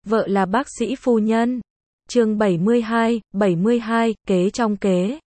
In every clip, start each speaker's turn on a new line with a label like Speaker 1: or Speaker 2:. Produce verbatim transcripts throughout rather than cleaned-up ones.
Speaker 1: Vợ là bác sĩ phu nhân. Chương bảy mươi hai, bảy mươi hai, kế trong kế.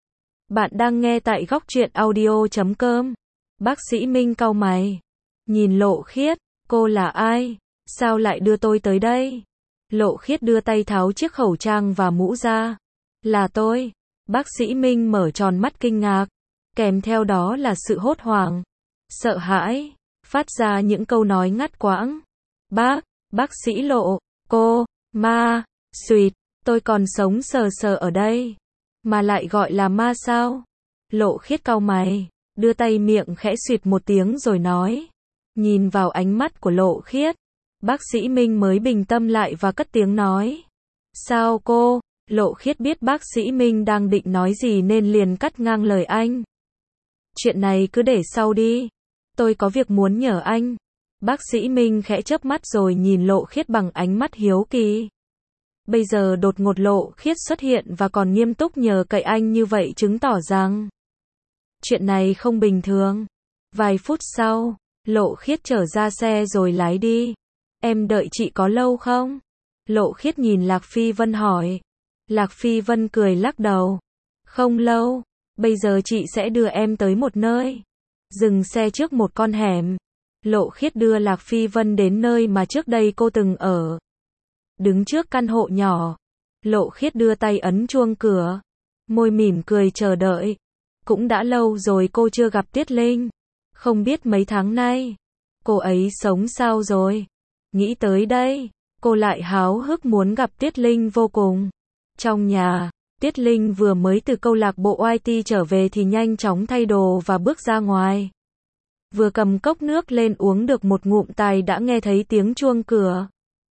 Speaker 1: Bạn đang nghe tại góc truyện audio chấm com. Bác sĩ Minh cau mày. Nhìn Lộ Khiết, cô là ai? Sao lại đưa tôi tới đây? Lộ Khiết đưa tay tháo chiếc khẩu trang và mũ ra. Là tôi. Bác sĩ Minh mở tròn mắt kinh ngạc. Kèm theo đó là sự hốt hoảng, sợ hãi, phát ra những câu nói ngắt quãng. Bác, bác sĩ Lộ, cô, ma, xuyệt, tôi còn sống sờ sờ ở đây. Mà lại gọi là ma sao? Lộ Khiết cau mày, đưa tay miệng khẽ xuyệt một tiếng rồi nói. Nhìn vào ánh mắt của Lộ Khiết, bác sĩ Minh mới bình tâm lại và cất tiếng nói. Sao cô? Lộ Khiết biết bác sĩ Minh đang định nói gì nên liền cắt ngang lời anh. Chuyện này cứ để sau đi. Tôi có việc muốn nhờ anh. Bác sĩ Minh khẽ chớp mắt rồi nhìn Lộ Khiết bằng ánh mắt hiếu kỳ. Bây giờ đột ngột Lộ Khiết xuất hiện và còn nghiêm túc nhờ cậy anh như vậy chứng tỏ rằng chuyện này không bình thường. Vài phút sau, Lộ Khiết trở ra xe rồi lái đi. Em đợi chị có lâu không? Lộ Khiết nhìn Lạc Phi Vân hỏi. Lạc Phi Vân cười lắc đầu. Không lâu. Bây giờ chị sẽ đưa em tới một nơi. Dừng xe trước một con hẻm. Lộ Khiết đưa Lạc Phi Vân đến nơi mà trước đây cô từng ở. Đứng trước căn hộ nhỏ, Lộ Khiết đưa tay ấn chuông cửa. Môi mỉm cười chờ đợi. Cũng đã lâu rồi cô chưa gặp Tiết Linh. Không biết mấy tháng nay, cô ấy sống sao rồi. Nghĩ tới đây, cô lại háo hức muốn gặp Tiết Linh vô cùng. Trong nhà, Tiết Linh vừa mới từ câu lạc bộ i tê trở về thì nhanh chóng thay đồ và bước ra ngoài. Vừa cầm cốc nước lên uống được một ngụm tài đã nghe thấy tiếng chuông cửa.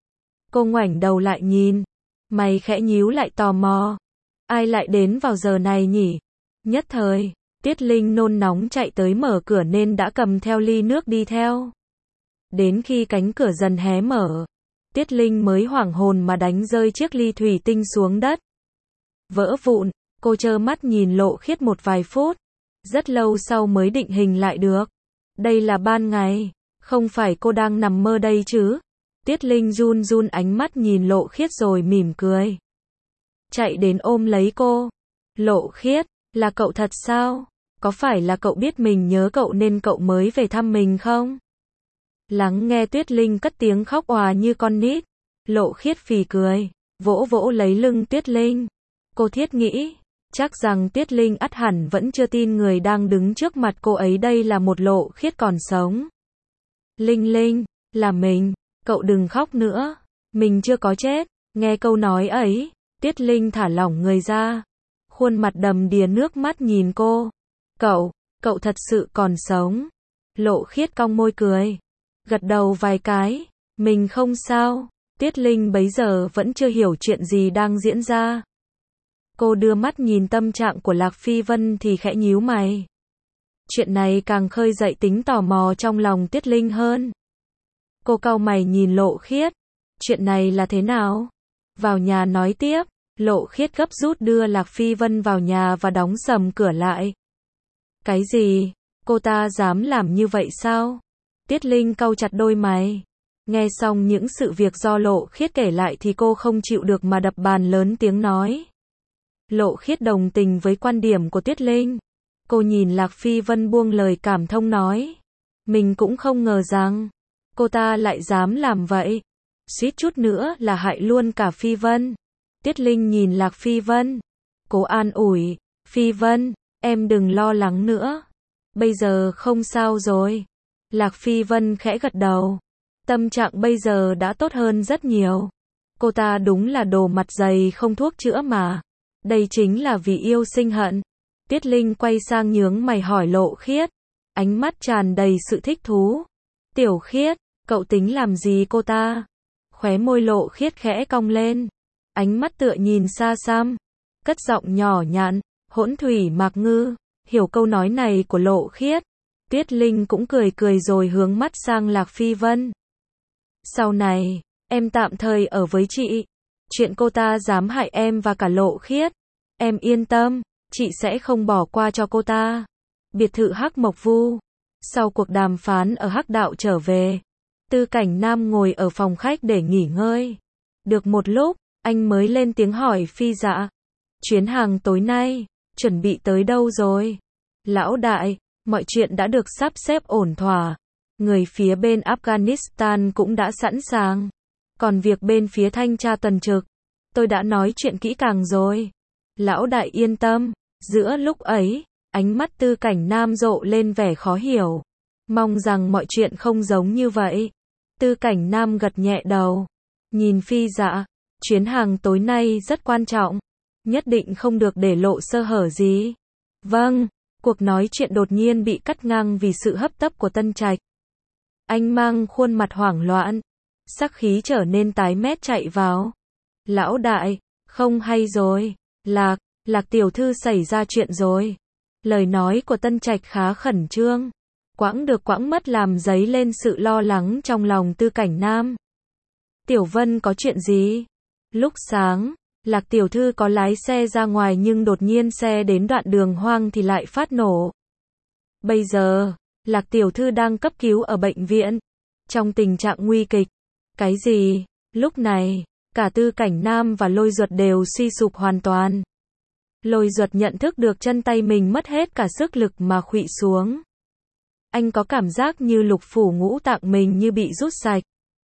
Speaker 1: Cô ngoảnh đầu lại nhìn, mày khẽ nhíu lại tò mò. Ai lại đến vào giờ này nhỉ? Nhất thời, Tiết Linh nôn nóng chạy tới mở cửa nên đã cầm theo ly nước đi theo. Đến khi cánh cửa dần hé mở, Tiết Linh mới hoảng hồn mà đánh rơi chiếc ly thủy tinh xuống đất. Vỡ vụn, cô trơ mắt nhìn Lộ Khiết một vài phút. Rất lâu sau mới định hình lại được. Đây là ban ngày, không phải cô đang nằm mơ đây chứ? Tiết Linh run run ánh mắt nhìn Lộ Khiết rồi mỉm cười. Chạy đến ôm lấy cô. Lộ Khiết, là cậu thật sao? Có phải là cậu biết mình nhớ cậu nên cậu mới về thăm mình không? Lắng nghe Tiết Linh cất tiếng khóc òa như con nít. Lộ Khiết phì cười, vỗ vỗ lấy lưng Tiết Linh. Cô thiết nghĩ, chắc rằng Tiết Linh ắt hẳn vẫn chưa tin người đang đứng trước mặt cô ấy đây là một Lộ Khiết còn sống. Linh Linh, là mình, cậu đừng khóc nữa, mình chưa có chết. Nghe câu nói ấy, Tiết Linh thả lỏng người ra. Khuôn mặt đầm đìa nước mắt nhìn cô. Cậu, cậu thật sự còn sống. Lộ Khiết cong môi cười, gật đầu vài cái. Mình không sao. Tiết Linh bấy giờ vẫn chưa hiểu chuyện gì đang diễn ra. Cô đưa mắt nhìn tâm trạng của Lạc Phi Vân thì khẽ nhíu mày. Chuyện này càng khơi dậy tính tò mò trong lòng Tiết Linh hơn. Cô cau mày nhìn Lộ Khiết. Chuyện này là thế nào? Vào nhà nói tiếp. Lộ Khiết gấp rút đưa Lạc Phi Vân vào nhà và đóng sầm cửa lại. Cái gì? Cô ta dám làm như vậy sao? Tiết Linh cau chặt đôi mày. Nghe xong những sự việc do Lộ Khiết kể lại thì cô không chịu được mà đập bàn lớn tiếng nói. Lộ Khiết đồng tình với quan điểm của Tiết Linh. Cô nhìn Lạc Phi Vân buông lời cảm thông nói. Mình cũng không ngờ rằng cô ta lại dám làm vậy. Suýt chút nữa là hại luôn cả Phi Vân. Tiết Linh nhìn Lạc Phi Vân. Cố an ủi. Phi Vân, em đừng lo lắng nữa. Bây giờ không sao rồi. Lạc Phi Vân khẽ gật đầu. Tâm trạng bây giờ đã tốt hơn rất nhiều. Cô ta đúng là đồ mặt dày không thuốc chữa mà. Đây chính là vì yêu sinh hận. Tiết Linh quay sang nhướng mày hỏi Lộ Khiết. Ánh mắt tràn đầy sự thích thú. Tiểu Khiết, cậu tính làm gì cô ta? Khóe môi Lộ Khiết khẽ cong lên. Ánh mắt tựa nhìn xa xăm. Cất giọng nhỏ nhặn. Hỗn thủy mạc ngư. Hiểu câu nói này của Lộ Khiết. Tiết Linh cũng cười cười rồi hướng mắt sang Lạc Phi Vân. Sau này, em tạm thời ở với chị. Chuyện cô ta dám hại em và cả Lộ Khiết, em yên tâm, chị sẽ không bỏ qua cho cô ta. Biệt thự Hắc Mộc Vu. Sau cuộc đàm phán ở Hắc Đạo trở về, Tư Cảnh Nam ngồi ở phòng khách để nghỉ ngơi. Được một lúc, anh mới lên tiếng hỏi Phi Dạ. Chuyến hàng tối nay, chuẩn bị tới đâu rồi? Lão đại, mọi chuyện đã được sắp xếp ổn thỏa. Người phía bên Afghanistan cũng đã sẵn sàng. Còn việc bên phía thanh tra tuần trực, tôi đã nói chuyện kỹ càng rồi. Lão đại yên tâm. Giữa lúc ấy, ánh mắt Tư Cảnh Nam rộ lên vẻ khó hiểu. Mong rằng mọi chuyện không giống như vậy. Tư Cảnh Nam gật nhẹ đầu. Nhìn Phi Dạ, chuyến hàng tối nay rất quan trọng. Nhất định không được để lộ sơ hở gì. Vâng, cuộc nói chuyện đột nhiên bị cắt ngang vì sự hấp tấp của Tân Trạch. Anh mang khuôn mặt hoảng loạn, sắc khí trở nên tái mét chạy vào. Lão đại, không hay rồi, Lạc, Lạc tiểu thư xảy ra chuyện rồi. Lời nói của Tân Trạch khá khẩn trương, quãng được quãng mất làm dấy lên sự lo lắng trong lòng Tư Cảnh Nam. Tiểu Vân có chuyện gì? Lúc sáng, Lạc tiểu thư có lái xe ra ngoài nhưng đột nhiên xe đến đoạn đường hoang thì lại phát nổ. Bây giờ, Lạc tiểu thư đang cấp cứu ở bệnh viện, trong tình trạng nguy kịch. Cái gì? Lúc này, cả Tư Cảnh Nam và Lôi Duật đều suy sụp hoàn toàn. Lôi Duật nhận thức được chân tay mình mất hết cả sức lực mà khuỵu xuống. Anh có cảm giác như lục phủ ngũ tạng mình như bị rút sạch.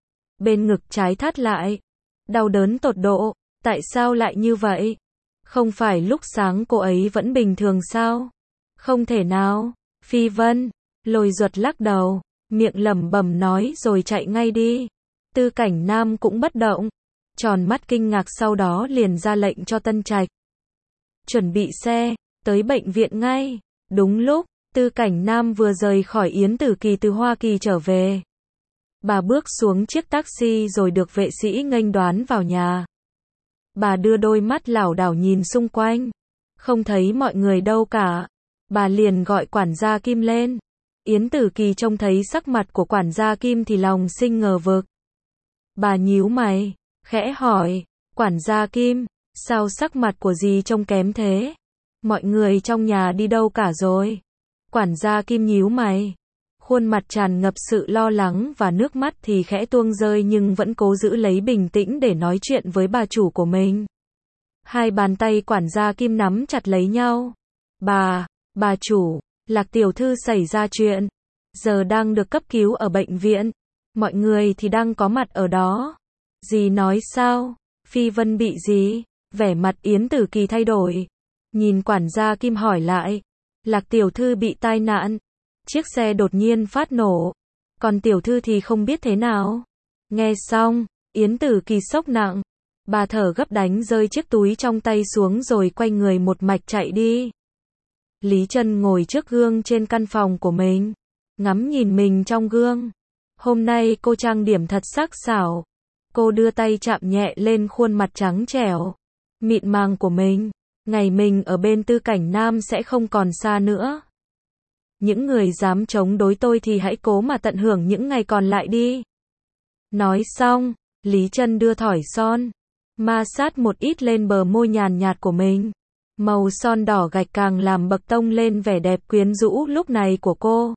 Speaker 1: Bên ngực trái thắt lại. Đau đớn tột độ. Tại sao lại như vậy? Không phải lúc sáng cô ấy vẫn bình thường sao? Không thể nào. Phi Vân. Lôi Duật lắc đầu, miệng lẩm bẩm nói rồi chạy ngay đi. Tư Cảnh Nam cũng bất động, tròn mắt kinh ngạc sau đó liền ra lệnh cho Tân Trạch. Chuẩn bị xe, tới bệnh viện ngay. Đúng lúc, Tư Cảnh Nam vừa rời khỏi Yến Tử Kỳ từ Hoa Kỳ trở về. Bà bước xuống chiếc taxi rồi được vệ sĩ nghênh đón vào nhà. Bà đưa đôi mắt lảo đảo nhìn xung quanh, không thấy mọi người đâu cả. Bà liền gọi quản gia Kim lên. Yến Tử Kỳ trông thấy sắc mặt của quản gia Kim thì lòng sinh ngờ vực. Bà nhíu mày, khẽ hỏi, quản gia Kim, sao sắc mặt của dì trông kém thế? Mọi người trong nhà đi đâu cả rồi? Quản gia Kim nhíu mày, khuôn mặt tràn ngập sự lo lắng và nước mắt thì khẽ tuông rơi nhưng vẫn cố giữ lấy bình tĩnh để nói chuyện với bà chủ của mình. Hai bàn tay quản gia Kim nắm chặt lấy nhau. Bà, bà chủ, Lạc tiểu thư xảy ra chuyện, giờ đang được cấp cứu ở bệnh viện, mọi người thì đang có mặt ở đó. Dì nói sao? Phi Vân bị gì? Vẻ mặt Yến Tử Kỳ thay đổi, nhìn quản gia Kim hỏi lại. Lạc tiểu thư bị tai nạn, chiếc xe đột nhiên phát nổ, còn tiểu thư thì không biết thế nào. Nghe xong, Yến Tử Kỳ sốc nặng, bà thở gấp đánh rơi chiếc túi trong tay xuống rồi quay người một mạch chạy đi. Lý Trân ngồi trước gương trên căn phòng của mình, ngắm nhìn mình trong gương. Hôm nay cô trang điểm thật sắc sảo. Cô đưa tay chạm nhẹ lên khuôn mặt trắng trẻo, mịn màng của mình. Ngày mình ở bên Tư Cảnh Nam sẽ không còn xa nữa. Những người dám chống đối tôi thì hãy cố mà tận hưởng những ngày còn lại đi. Nói xong, Lý Trân đưa thỏi son, ma sát một ít lên bờ môi nhàn nhạt của mình. Màu son đỏ gạch càng làm bậc tông lên vẻ đẹp quyến rũ lúc này của cô.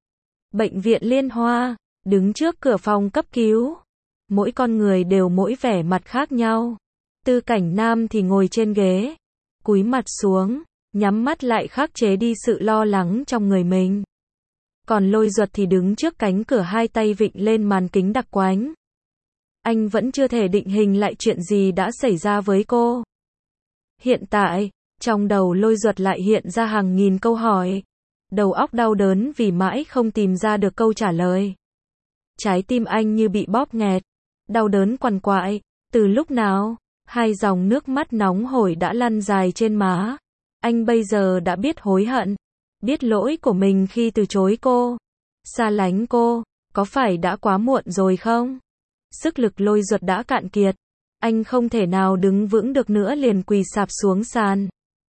Speaker 1: Bệnh viện Liên Hoa, đứng trước cửa phòng cấp cứu. Mỗi con người đều mỗi vẻ mặt khác nhau. Tư Cảnh Nam thì ngồi trên ghế, cúi mặt xuống, nhắm mắt lại khắc chế đi sự lo lắng trong người mình. Còn Lôi Duật thì đứng trước cánh cửa hai tay vịn lên màn kính đặc quánh. Anh vẫn chưa thể định hình lại chuyện gì đã xảy ra với cô. Hiện tại, trong đầu Lôi Duật lại hiện ra hàng nghìn câu hỏi. Đầu óc đau đớn vì mãi không tìm ra được câu trả lời. Trái tim anh như bị bóp nghẹt, đau đớn quằn quại. Từ lúc nào, hai dòng nước mắt nóng hổi đã lăn dài trên má. Anh bây giờ đã biết hối hận, biết lỗi của mình khi từ chối cô, xa lánh cô, có phải đã quá muộn rồi không? Sức lực Lôi Duật đã cạn kiệt, anh không thể nào đứng vững được nữa liền quỳ sạp xuống sàn.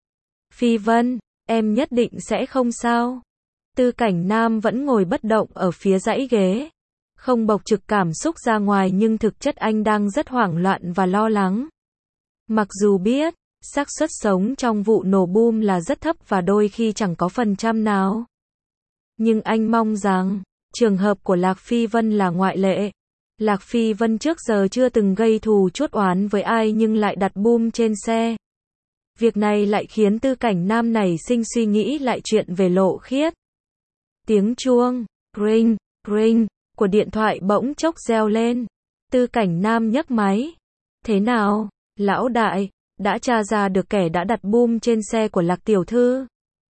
Speaker 1: Phi Vân, em nhất định sẽ không sao. Tư Cảnh Nam vẫn ngồi bất động ở phía dãy ghế, không bộc trực cảm xúc ra ngoài nhưng thực chất anh đang rất hoảng loạn và lo lắng. Mặc dù biết, xác suất sống trong vụ nổ boom là rất thấp và đôi khi chẳng có phần trăm nào. Nhưng anh mong rằng, trường hợp của Lạc Phi Vân là ngoại lệ. Lạc Phi Vân trước giờ chưa từng gây thù chuốc oán với ai nhưng lại đặt bom trên xe. Việc này lại khiến Tư Cảnh Nam nảy sinh suy nghĩ lại chuyện về Lộ Khiết. Tiếng chuông, ring, ring, của điện thoại bỗng chốc reo lên. Tư Cảnh Nam nhấc máy. Thế nào, lão đại, đã tra ra được kẻ đã đặt bom trên xe của Lạc tiểu thư?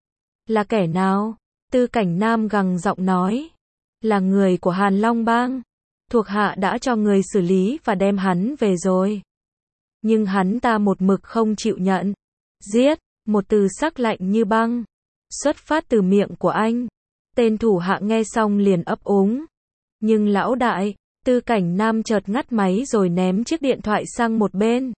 Speaker 1: Là kẻ nào? Tư Cảnh Nam gằn giọng nói. Là người của Hàn Long Bang. Thuộc hạ đã cho người xử lý và đem hắn về rồi. Nhưng hắn ta một mực không chịu nhận. Giết, một từ sắc lạnh như băng. Xuất phát từ miệng của anh. Tên thủ hạ nghe xong liền ấp úng. Nhưng lão đại, Tư Cảnh Nam chợt ngắt máy rồi ném chiếc điện thoại sang một bên.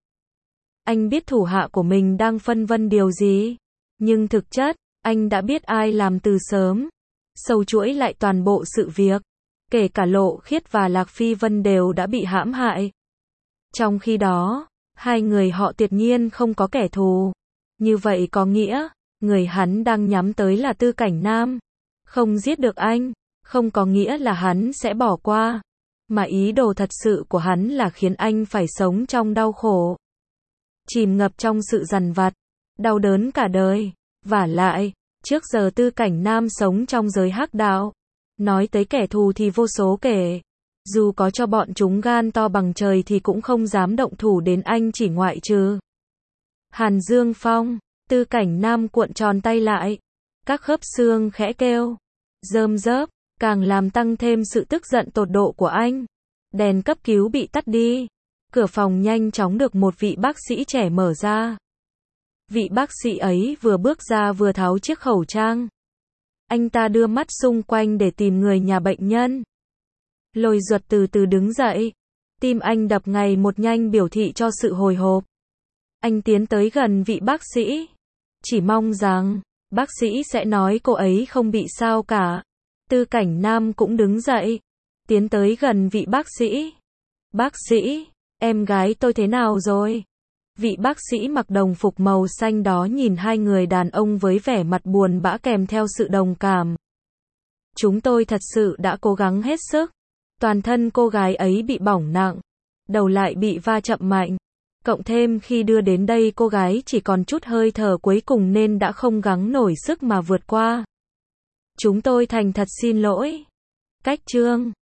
Speaker 1: Anh biết thủ hạ của mình đang phân vân điều gì. Nhưng thực chất, anh đã biết ai làm từ sớm. Sâu chuỗi lại toàn bộ sự việc. Kể cả Lộ Khiết và Lạc Phi Vân đều đã bị hãm hại. Trong khi đó, hai người họ tuyệt nhiên không có kẻ thù. Như vậy có nghĩa, người hắn đang nhắm tới là Tư Cảnh Nam. Không giết được anh, không có nghĩa là hắn sẽ bỏ qua. Mà ý đồ thật sự của hắn là khiến anh phải sống trong đau khổ. Chìm ngập trong sự dằn vặt, đau đớn cả đời. Vả lại, trước giờ Tư Cảnh Nam sống trong giới hắc đạo. Nói tới kẻ thù thì vô số kể. Dù có cho bọn chúng gan to bằng trời thì cũng không dám động thủ đến anh chỉ ngoại trừ Hàn Dương Phong. Tư Cảnh Nam cuộn tròn tay lại. Các khớp xương khẽ kêu. Rơm rớp, càng làm tăng thêm sự tức giận tột độ của anh. Đèn cấp cứu bị tắt đi. Cửa phòng nhanh chóng được một vị bác sĩ trẻ mở ra. Vị bác sĩ ấy vừa bước ra vừa tháo chiếc khẩu trang. Anh ta đưa mắt xung quanh để tìm người nhà bệnh nhân. Lôi Duật từ từ đứng dậy. Tim anh đập ngày một nhanh biểu thị cho sự hồi hộp. Anh tiến tới gần vị bác sĩ. Chỉ mong rằng, bác sĩ sẽ nói cô ấy không bị sao cả. Tư Cảnh Nam cũng đứng dậy. Tiến tới gần vị bác sĩ. Bác sĩ, em gái tôi thế nào rồi? Vị bác sĩ mặc đồng phục màu xanh đó nhìn hai người đàn ông với vẻ mặt buồn bã kèm theo sự đồng cảm. Chúng tôi thật sự đã cố gắng hết sức. Toàn thân cô gái ấy bị bỏng nặng. Đầu lại bị va chậm mạnh. Cộng thêm khi đưa đến đây cô gái chỉ còn chút hơi thở cuối cùng nên đã không gắng nổi sức mà vượt qua. Chúng tôi thành thật xin lỗi. Cách chương